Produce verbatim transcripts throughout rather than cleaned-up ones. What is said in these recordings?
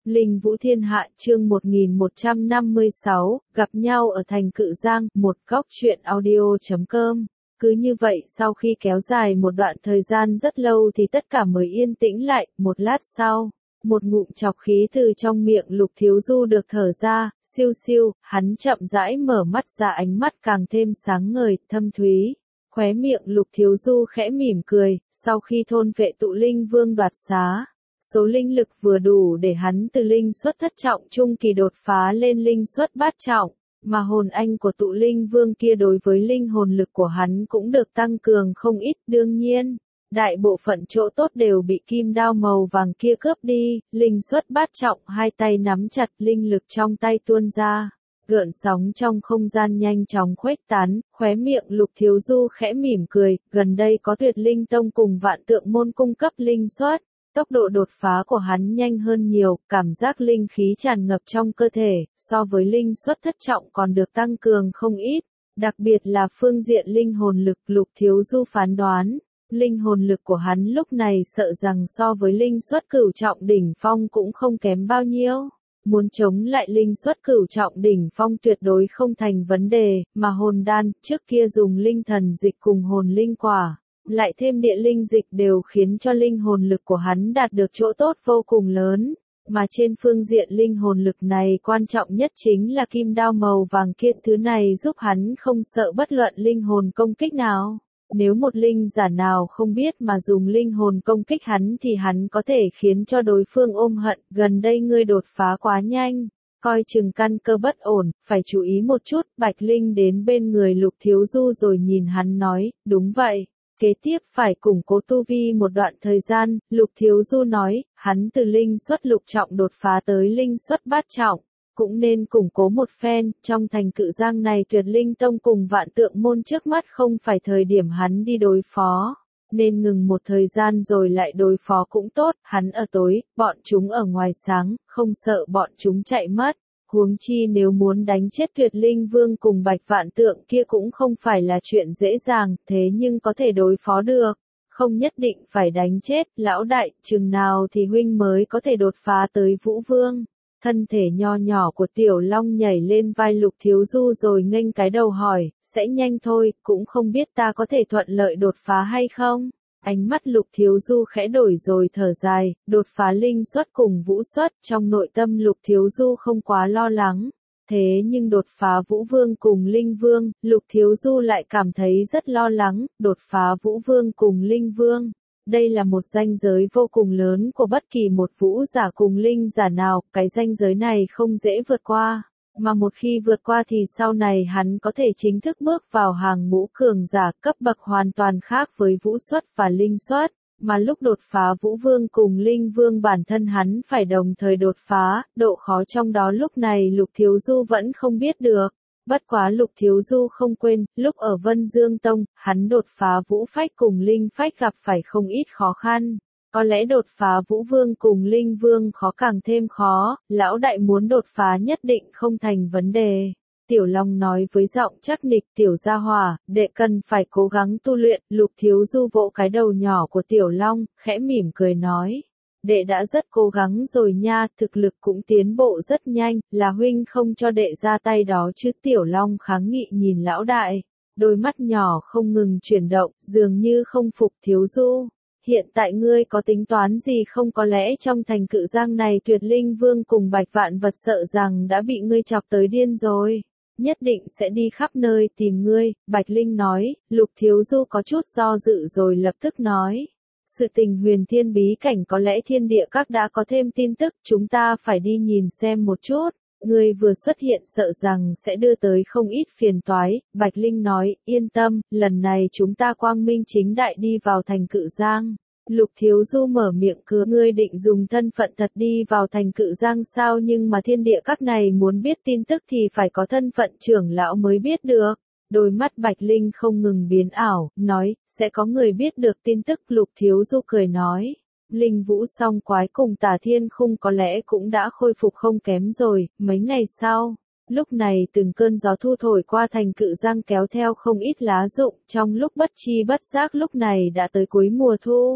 Linh Vũ Thiên Hạ chương một nghìn một trăm năm mươi sáu, gặp nhau ở thành Cự Giang, một góc truyện audio.com. Cứ như vậy sau khi kéo dài một đoạn thời gian rất lâu thì tất cả mới yên tĩnh lại, một lát sau, một ngụm chọc khí từ trong miệng Lục Thiếu Du được thở ra, siêu siêu, hắn chậm rãi mở mắt ra, ánh mắt càng thêm sáng ngời, thâm thúy. Khóe miệng Lục Thiếu Du khẽ mỉm cười, sau khi thôn vệ tụ linh vương đoạt xá. Số linh lực vừa đủ để hắn từ linh xuất thất trọng trung kỳ đột phá lên linh xuất bát trọng, mà hồn anh của tụ linh vương kia đối với linh hồn lực của hắn cũng được tăng cường không ít. Đương nhiên, đại bộ phận chỗ tốt đều bị kim đao màu vàng kia cướp đi. Linh xuất bát trọng, hai tay nắm chặt, linh lực trong tay tuôn ra, gợn sóng trong không gian nhanh chóng khuếch tán. Khóe miệng Lục Thiếu Du khẽ mỉm cười, gần đây có Tuyệt Linh Tông cùng Vạn Tượng môn cung cấp linh xuất. Tốc độ đột phá của hắn nhanh hơn nhiều, cảm giác linh khí tràn ngập trong cơ thể, so với linh xuất thất trọng còn được tăng cường không ít, đặc biệt là phương diện linh hồn lực. Lục Thiếu Du phán đoán, linh hồn lực của hắn lúc này sợ rằng so với linh xuất cửu trọng đỉnh phong cũng không kém bao nhiêu. Muốn chống lại linh xuất cửu trọng đỉnh phong tuyệt đối không thành vấn đề, mà hồn đan, trước kia dùng linh thần dịch cùng hồn linh quả, lại thêm địa linh dịch đều khiến cho linh hồn lực của hắn đạt được chỗ tốt vô cùng lớn, mà trên phương diện linh hồn lực này quan trọng nhất chính là kim đao màu vàng kia, thứ này giúp hắn không sợ bất luận linh hồn công kích nào. Nếu một linh giả nào không biết mà dùng linh hồn công kích hắn thì hắn có thể khiến cho đối phương ôm hận. Gần đây ngươi đột phá quá nhanh, coi chừng căn cơ bất ổn, phải chú ý một chút. Bạch Linh đến bên người Lục Thiếu Du rồi nhìn hắn nói, đúng vậy. Kế tiếp phải củng cố tu vi một đoạn thời gian. Lục Thiếu Du nói, hắn từ linh xuất lục trọng đột phá tới linh xuất bát trọng, cũng nên củng cố một phen. Trong thành Cự Giang này Tuyệt Linh Tông cùng Vạn Tượng môn trước mắt không phải thời điểm hắn đi đối phó, nên ngừng một thời gian rồi lại đối phó cũng tốt. Hắn ở tối, bọn chúng ở ngoài sáng, không sợ bọn chúng chạy mất. Huống chi nếu muốn đánh chết Tuyệt Linh Vương cùng Bạch Vạn Tượng kia cũng không phải là chuyện dễ dàng, thế nhưng có thể đối phó được, không nhất định phải đánh chết. Lão đại, chừng nào thì huynh mới có thể đột phá tới Vũ Vương? Thân thể nho nhỏ của Tiểu Long nhảy lên vai Lục Thiếu Du rồi nghênh cái đầu hỏi, sẽ nhanh thôi, cũng không biết ta có thể thuận lợi đột phá hay không? Ánh mắt Lục Thiếu Du khẽ đổi rồi thở dài, đột phá linh xuất cùng vũ xuất, trong nội tâm Lục Thiếu Du không quá lo lắng. Thế nhưng đột phá Vũ Vương cùng Linh Vương, Lục Thiếu Du lại cảm thấy rất lo lắng. Đột phá Vũ Vương cùng Linh Vương, đây là một ranh giới vô cùng lớn của bất kỳ một vũ giả cùng linh giả nào, cái ranh giới này không dễ vượt qua. Mà một khi vượt qua thì sau này hắn có thể chính thức bước vào hàng ngũ cường giả, cấp bậc hoàn toàn khác với vũ xuất và linh xuất, mà lúc đột phá Vũ Vương cùng Linh Vương bản thân hắn phải đồng thời đột phá, độ khó trong đó lúc này Lục Thiếu Du vẫn không biết được. Bất quá Lục Thiếu Du không quên, lúc ở Vân Dương Tông, hắn đột phá Vũ Phách cùng Linh Phách gặp phải không ít khó khăn. Có lẽ đột phá Vũ Vương cùng Linh Vương khó càng thêm khó, lão đại muốn đột phá nhất định không thành vấn đề. Tiểu Long nói với giọng chắc nịch, Tiểu Gia Hỏa, đệ cần phải cố gắng tu luyện. Lục Thiếu Du vỗ cái đầu nhỏ của Tiểu Long, khẽ mỉm cười nói. Đệ đã rất cố gắng rồi nha, thực lực cũng tiến bộ rất nhanh, là huynh không cho đệ ra tay đó chứ. Tiểu Long kháng nghị nhìn lão đại, đôi mắt nhỏ không ngừng chuyển động, dường như không phục. Thiếu Du, hiện tại ngươi có tính toán gì không? Có lẽ trong thành Cự Giang này Tuyệt Linh Vương cùng Bạch Vạn Vật sợ rằng đã bị ngươi chọc tới điên rồi, nhất định sẽ đi khắp nơi tìm ngươi. Bạch Linh nói. Lục Thiếu Du có chút do dự rồi lập tức nói. Sự tình Huyền Thiên bí cảnh có lẽ Thiên Địa Các đã có thêm tin tức, chúng ta phải đi nhìn xem một chút. Ngươi vừa xuất hiện sợ rằng sẽ đưa tới không ít phiền toái. Bạch Linh nói, yên tâm, lần này chúng ta quang minh chính đại đi vào thành Cự Giang. Lục Thiếu Du mở miệng cười, ngươi định dùng thân phận thật đi vào thành Cự Giang sao? Nhưng mà Thiên Địa Các này muốn biết tin tức thì phải có thân phận trưởng lão mới biết được. Đôi mắt Bạch Linh không ngừng biến ảo, nói, sẽ có người biết được tin tức. Lục Thiếu Du cười nói, Linh Vũ Song Quái cùng Tả Thiên Khung có lẽ cũng đã khôi phục không kém rồi. Mấy ngày sau, lúc này từng cơn gió thu thổi qua thành Cự Giang kéo theo không ít lá rụng, trong lúc bất chi bất giác lúc này đã tới cuối mùa thu.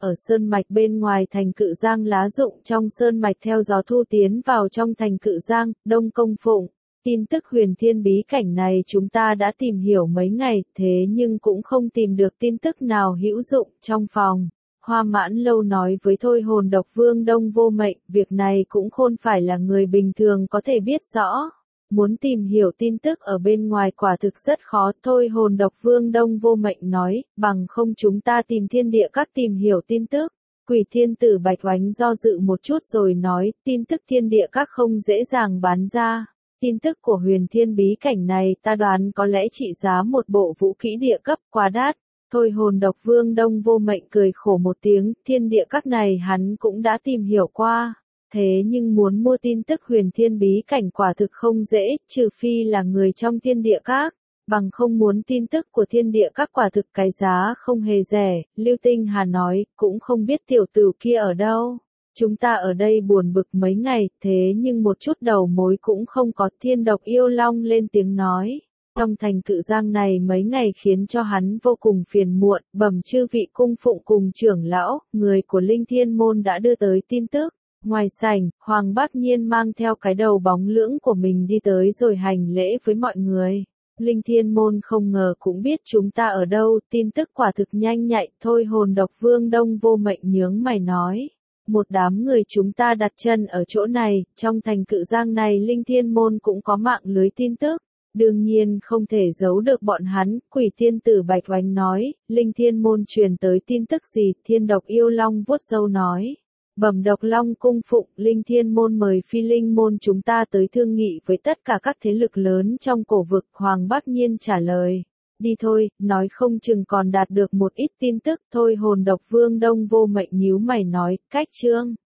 ở sơn mạch bên ngoài thành Cự Giang lá rụng trong sơn mạch theo gió thu tiến vào trong thành Cự Giang, Đông Công Phụng. Tin tức huyền thiên bí cảnh này chúng ta đã tìm hiểu mấy ngày, thế nhưng cũng không tìm được tin tức nào hữu dụng trong phòng. Hoa Mãn Lâu nói với Thôi Hồn Độc Vương Đông Vô Mệnh, việc này cũng không phải là người bình thường có thể biết rõ. Muốn tìm hiểu tin tức ở bên ngoài quả thực rất khó, Thôi Hồn Độc Vương Đông Vô Mệnh nói, bằng không chúng ta tìm thiên địa các tìm hiểu tin tức. Quỷ Thiên Tử Bạch Oánh do dự một chút rồi nói, tin tức thiên địa các không dễ dàng bán ra. Tin tức của huyền thiên bí cảnh này ta đoán có lẽ trị giá một bộ vũ kỹ địa cấp quá đắt. Thôi Hồn Độc Vương Đông Vô Mệnh cười khổ một tiếng, thiên địa các này hắn cũng đã tìm hiểu qua. Thế nhưng muốn mua tin tức huyền thiên bí cảnh quả thực không dễ, trừ phi là người trong thiên địa các. Bằng không muốn tin tức của thiên địa các quả thực cái giá không hề rẻ, Lưu Tinh Hà nói, cũng không biết tiểu tử kia ở đâu. Chúng ta ở đây buồn bực mấy ngày, thế nhưng một chút đầu mối cũng không có. Thiên Độc Yêu Long lên tiếng nói. Trong thành Cự Giang này mấy ngày khiến cho hắn vô cùng phiền muộn, bẩm chư vị cung phụng cùng trưởng lão, người của Linh Thiên Môn đã đưa tới tin tức. Ngoài sảnh, Hoàng Bác Nhiên mang theo cái đầu bóng lưỡng của mình đi tới rồi hành lễ với mọi người. Linh Thiên Môn không ngờ cũng biết chúng ta ở đâu, tin tức quả thực nhanh nhạy, Thôi Hồn Độc Vương Đông Vô Mệnh nhướng mày nói. Một đám người chúng ta đặt chân ở chỗ này, trong thành Cự Giang này Linh Thiên Môn cũng có mạng lưới tin tức. Đương nhiên không thể giấu được bọn hắn, Quỷ Thiên Tử Bạch Oánh nói, Linh Thiên Môn truyền tới tin tức gì, Thiên Độc Yêu Long vuốt râu nói. Bẩm Độc Long cung phụng, Linh Thiên Môn mời Phi Linh Môn chúng ta tới thương nghị với tất cả các thế lực lớn trong cổ vực, Hoàng Bác Nhiên trả lời. Đi thôi, nói không chừng còn đạt được một ít tin tức, Thôi Hồn Độc Vương Đông Vô Mệnh nhíu mày nói, cách chương.